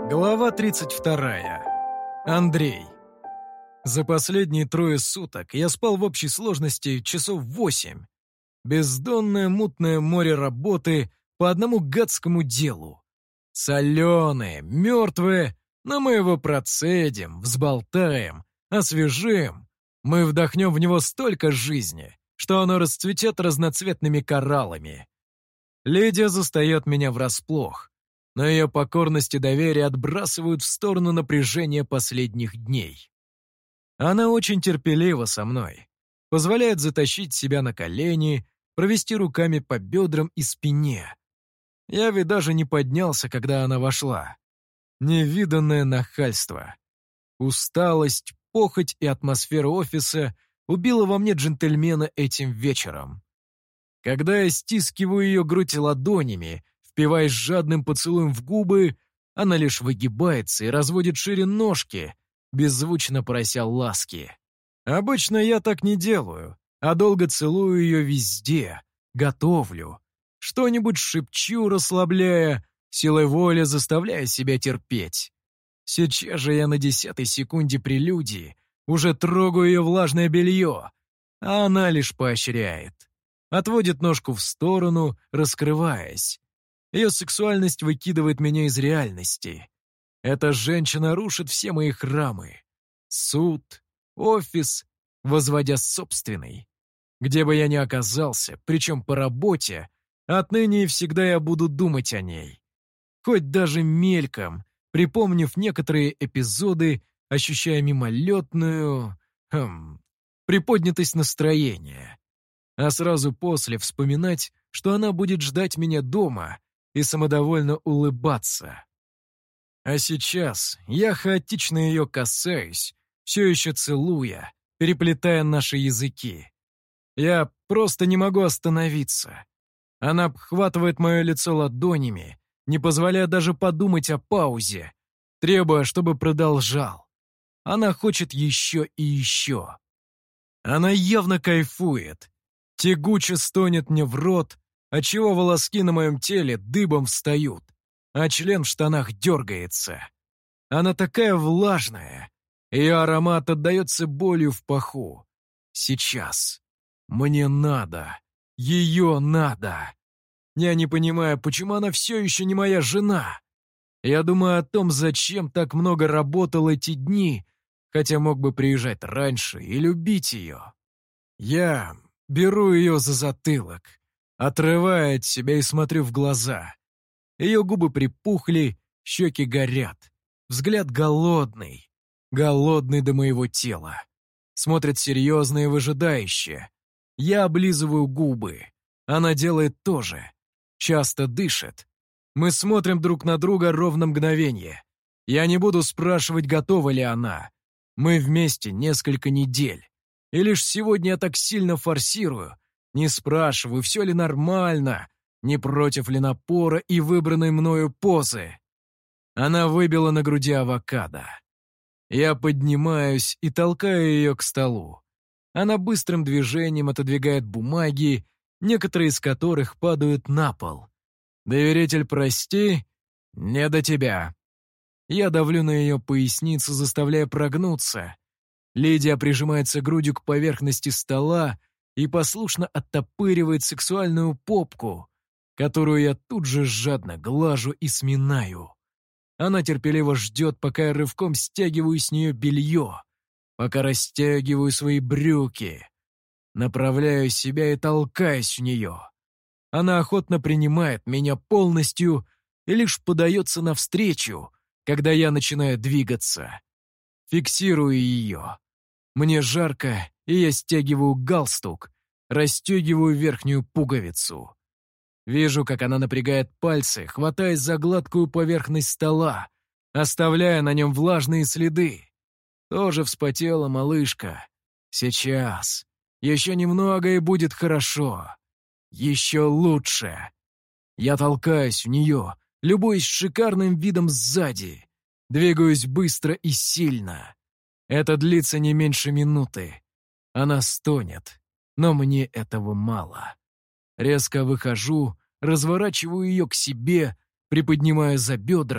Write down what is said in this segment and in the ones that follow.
Глава 32. Андрей. За последние 3 суток я спал в общей сложности часов 8. Бездонное мутное море работы по одному гадскому делу. Соленое, мертвое, но мы его процедим, взболтаем, освежим. Мы вдохнем в него столько жизни, что оно расцветет разноцветными кораллами. Лидия застает меня врасплох, но ее покорность и доверие отбрасывают в сторону напряжения последних дней. Она очень терпелива со мной, позволяет затащить себя на колени, провести руками по бедрам и спине. Я ведь даже не поднялся, когда она вошла. Невиданное нахальство. Усталость, похоть и атмосфера офиса убила во мне джентльмена этим вечером. Когда я стискиваю ее грудь ладонями, впиваясь жадным поцелуем в губы, она лишь выгибается и разводит шире ножки, беззвучно прося ласки. Обычно я так не делаю, а долго целую ее везде, готовлю. Что-нибудь шепчу, расслабляя, силой воли заставляя себя терпеть. Сейчас же я на 10-й секунде прелюдии уже трогаю ее влажное белье, а она лишь поощряет. Отводит ножку в сторону, раскрываясь. Ее сексуальность выкидывает меня из реальности. Эта женщина рушит все мои храмы. Суд, офис, возводя собственный. Где бы я ни оказался, причем по работе, отныне и всегда я буду думать о ней. Хоть даже мельком, припомнив некоторые эпизоды, ощущая мимолетную... приподнятость настроения. А сразу после вспоминать, что она будет ждать меня дома и самодовольно улыбаться. А сейчас я хаотично ее касаюсь, все еще целуя, переплетая наши языки. Я просто не могу остановиться. Она обхватывает мое лицо ладонями, не позволяя даже подумать о паузе, требуя, чтобы продолжал. Она хочет еще и еще. Она явно кайфует. Тягуче стонет мне в рот, отчего волоски на моем теле дыбом встают, а член в штанах дергается. Она такая влажная, ее аромат отдается болью в паху. Сейчас. Мне надо. Ее надо. Я не понимаю, почему она все еще не моя жена. Я думаю о том, зачем так много работал эти дни, хотя мог бы приезжать раньше и любить ее. Я беру ее за затылок, отрывая от себя и смотрю в глаза. Ее губы припухли, щеки горят. Взгляд голодный, голодный до моего тела. Смотрит серьезно и выжидающе. Я облизываю губы. Она делает то же. Часто дышит. Мы смотрим друг на друга ровно мгновение. Я не буду спрашивать, готова ли она. Мы вместе несколько недель. И лишь сегодня я так сильно форсирую, не спрашиваю, все ли нормально, не против ли напора и выбранной мною позы. Она выбила на груди авокадо. Я поднимаюсь и толкаю ее к столу. Она быстрым движением отодвигает бумаги, некоторые из которых падают на пол. «Доверитель, прости, не до тебя». Я давлю на ее поясницу, заставляя прогнуться. Лидия прижимается грудью к поверхности стола и послушно оттопыривает сексуальную попку, которую я тут же жадно глажу и сминаю. Она терпеливо ждет, пока я рывком стягиваю с нее белье, пока растягиваю свои брюки, направляю себя и толкаюсь в нее. Она охотно принимает меня полностью и лишь подается навстречу, когда я начинаю двигаться. Фиксирую ее. Мне жарко, и я стягиваю галстук, расстегиваю верхнюю пуговицу. Вижу, как она напрягает пальцы, хватаясь за гладкую поверхность стола, оставляя на нем влажные следы. Тоже вспотела малышка. Сейчас. Еще немного, и будет хорошо. Еще лучше. Я толкаюсь в нее, любуясь шикарным видом сзади. Двигаюсь быстро и сильно. Это длится не меньше минуты. Она стонет, но мне этого мало. Резко выхожу, разворачиваю ее к себе, приподнимаю за бедра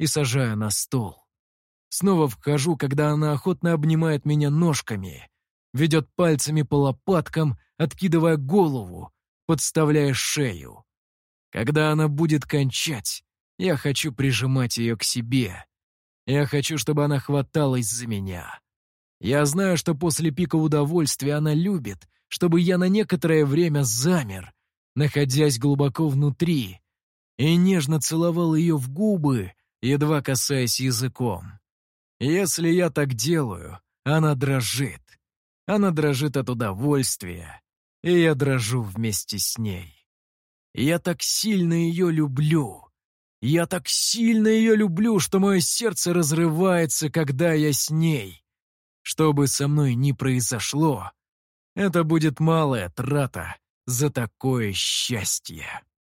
и сажаю на стол. Снова вхожу, когда она охотно обнимает меня ножками, ведет пальцами по лопаткам, откидывая голову, подставляя шею. Когда она будет кончать, я хочу прижимать ее к себе. Я хочу, чтобы она хваталась за меня. Я знаю, что после пика удовольствия она любит, чтобы я на некоторое время замер, находясь глубоко внутри, и нежно целовал ее в губы, едва касаясь языком. Если я так делаю, она дрожит. Она дрожит от удовольствия, и я дрожу вместе с ней. Я так сильно ее люблю. Я так сильно ее люблю, что мое сердце разрывается, когда я с ней. Что бы со мной ни произошло, это будет малая трата за такое счастье.